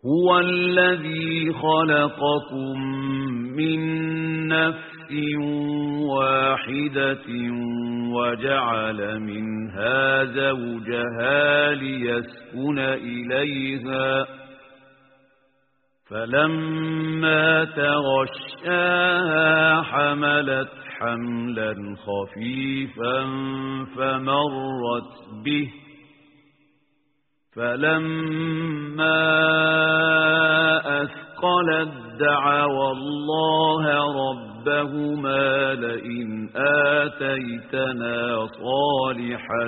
هو الذي خلقكم من نفس واحدة وجعل منها زوجها ليسكن إليها فلما تغشاها حملت حملا خفيفا فمرت به فلما أثقلت دعوا الله ربهما لئن آتيتنا صالحا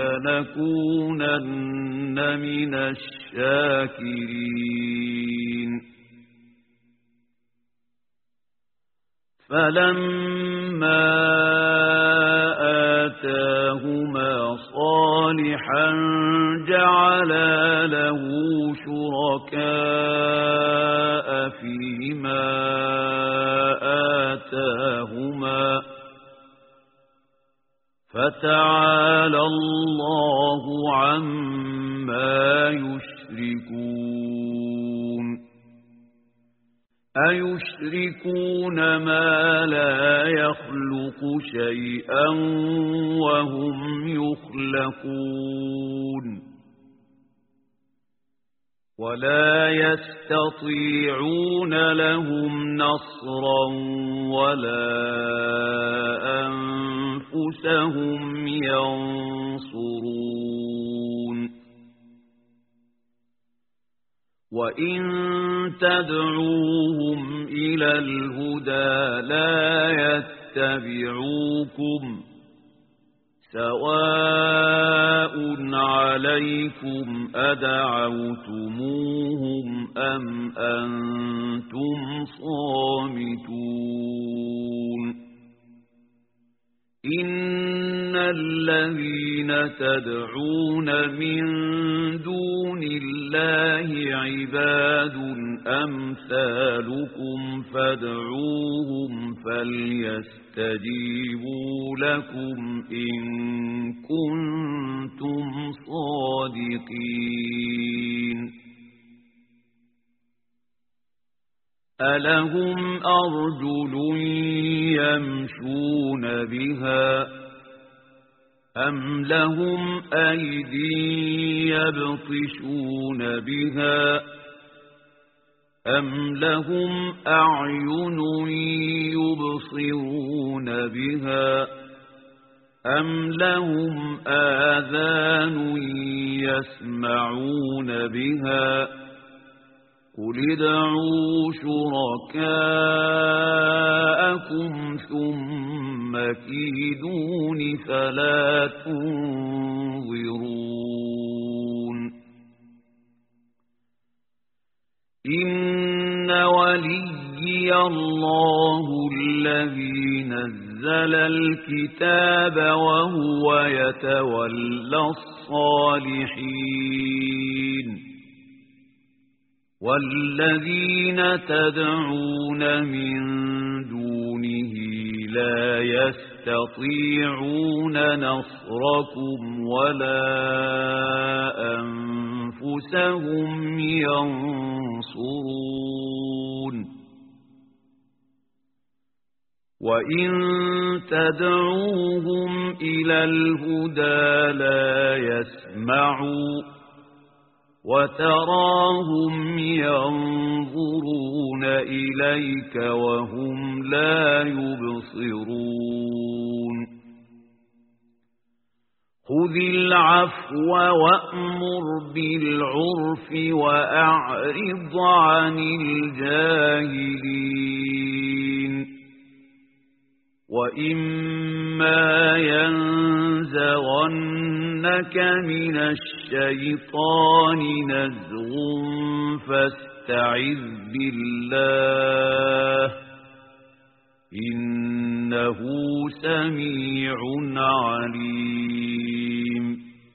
لنكونن من الشاكرين فلما آتاهما صالحا جعلا له شركاء فيما آتاهما فتعالى الله عما يشركون أيشركون ما لا يخلق شيئا وهم يخلقون ولا يستطيعون لهم نصرا ولا أنفسهم ينصرون وإن تدعوهم إلى الهدى لا يتبعوكم سواء عليكم أدعوتموهم أم أنتم صامتون إن الذين تدعون من دون الله عباد أمثالكم فادعوهم فليستجيبوا لكم إن كنتم صادقين ألهم أرجل يمشون بها أم لهم أيدي يبطشون بها أم لهم أعين يبصرون بها أم لهم آذان يسمعون بها قل ادعوا شركاءكم ثم كيدون فلا تنظرون إن وليي الله الذي نزل الكتاب وهو يتولى الصالحين والذين تدعون من دونه لا يستطيعون نصركم ولا أنفسهم ينصرون وإن تدعوهم إلى الهدى لا يسمعوا وتراهم ينظرون إليك وهم لا يبصرون خذ العفو وأمر بالعرف وأعرض عن الجاهلين وإما ينزغنك من الشيطان نزغ فاستعذ بالله إنه سميع عليم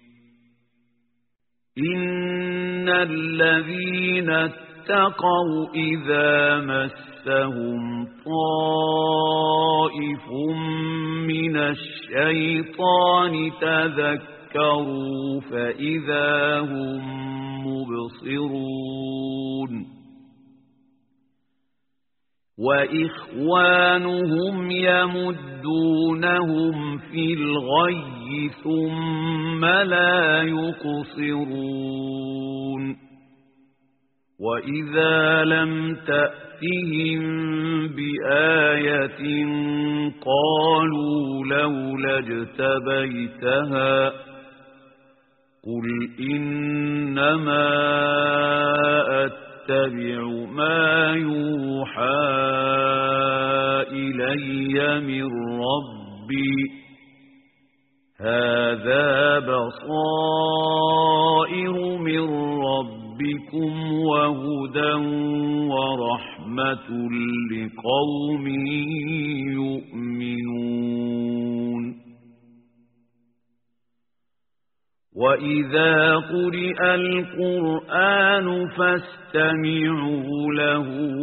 إن الذين اتقوا إذا مسهم طائف من الشيطان تذكروا ذكروا فإذا هم مبصرون وإخوانهم يمدونهم في الغي ثم لا يقصرون وإذا لم تأتهم بآية قالوا لولا اجتبيتها قل إنما أتبع ما يوحى إلي من ربي هذا بصائر من ربكم وهدى ورحمة لقوم يؤمنون وإذا قرئ القرآن فاستمعوا له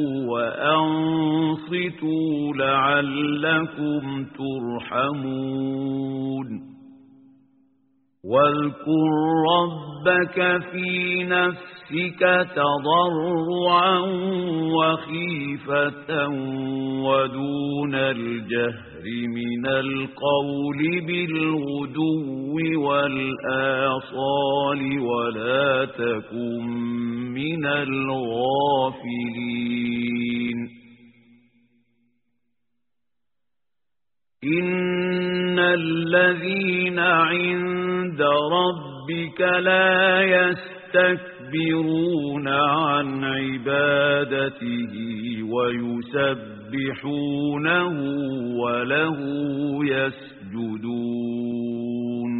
وأنصتوا لعلكم ترحمون واذكر ربك في نفسك تضرعا وخيفة ودون الجهر من القول بالغدو والآصال ولا تكن من الغافلين إن الذين عند ربك لا يستكبرون عن عبادته ويسبحونه وله يسجدون